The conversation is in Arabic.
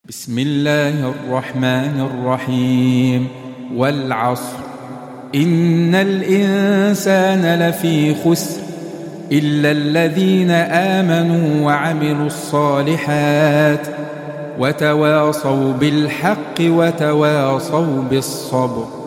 بسم الله الرحمن الرحيم. والعصر إن الإنسان لفي خسر إلا الذين آمنوا وعملوا الصالحات وتواصوا بالحق وتواصوا بالصبر.